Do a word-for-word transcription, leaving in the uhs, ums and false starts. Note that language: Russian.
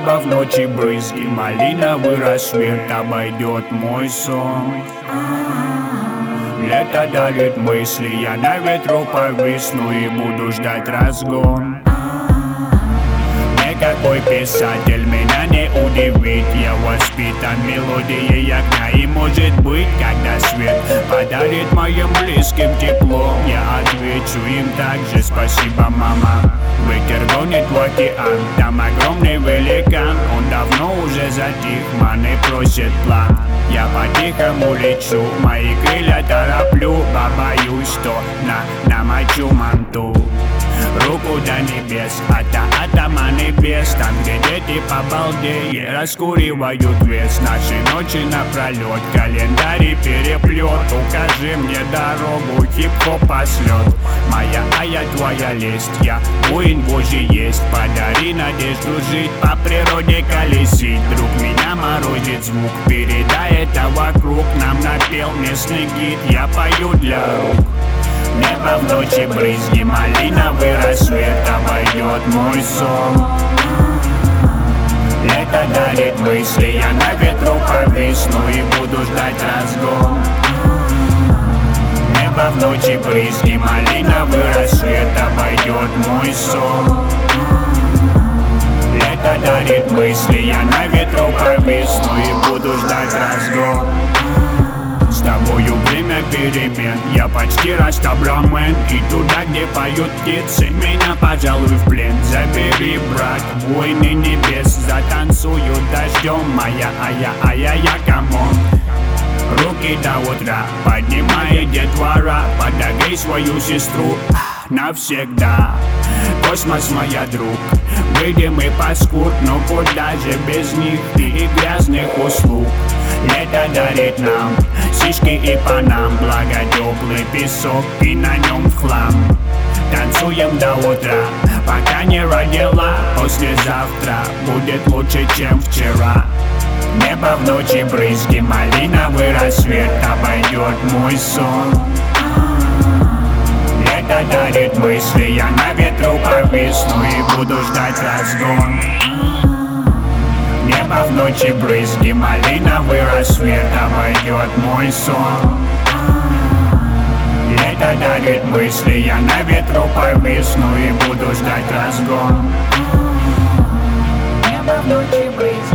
Небо в ночи брызги, малиновый рассвет, обойдет мой сон. Лето дарит мысли, я на ветру повисну и буду ждать разгон. Никакой писатель меня не удивит, я воспитан мелодией огня. И может быть, когда свет подарит моим близким тепло, я отвечу им также: спасибо, мама. Ветер гонит в океан, там огромный великан. Он давно уже затих, маны просит план. Я по-тихому лечу, мои крылья тороплю, побоюсь, что на намочу манту. Руку до небес, ата атома небес. Там, где дети побалдея раскуривают вес. Наши ночи напролет, календарь переплет. Укажи мне дорогу, хип-хоп пошлет. Моя, а я твоя лесть, я воин Божий есть. Подари надежду жить, по природе колесить. Друг, меня морозит звук, передай это вокруг. Нам напел местный гид, я пою для рук. Небо в ночи брызги, малиновый рассвет, обойдет мой сон. Лето дарит мысли, я на ветру повисну и буду ждать разгон. Небо в ночи брызги, малиновый рассвет, обойдет мой сон. Лето дарит мысли, я на ветру повисну и буду ждать разгон. С тобою время перемен, я почти растабламен. И туда, где поют птицы, меня, пожалуй, в плен забери, брат, войны небес. Затанцую дождем, моя, а я, а я, я, камон. Руки до утра, поднимай детвора, подогрей свою сестру навсегда. Космос, моя друг, выйдем и паскуд, но куда же без них и грязных услуг. Лето дарит нам сиськи и панам, благо теплый песок и на нем в хлам. Танцуем до утра, пока не родила. Послезавтра будет лучше, чем вчера. Небо в ночи брызги, малиновый рассвет, обойдет мой сон. Лето дарит мысли, я на ветру повисну и буду ждать разгон. Небо в ночи брызги, малиновый рассвет, обойдет мой сон. Лето дарит мысли, я на ветру повисну и буду ждать разгон. Небо в ночи брызги.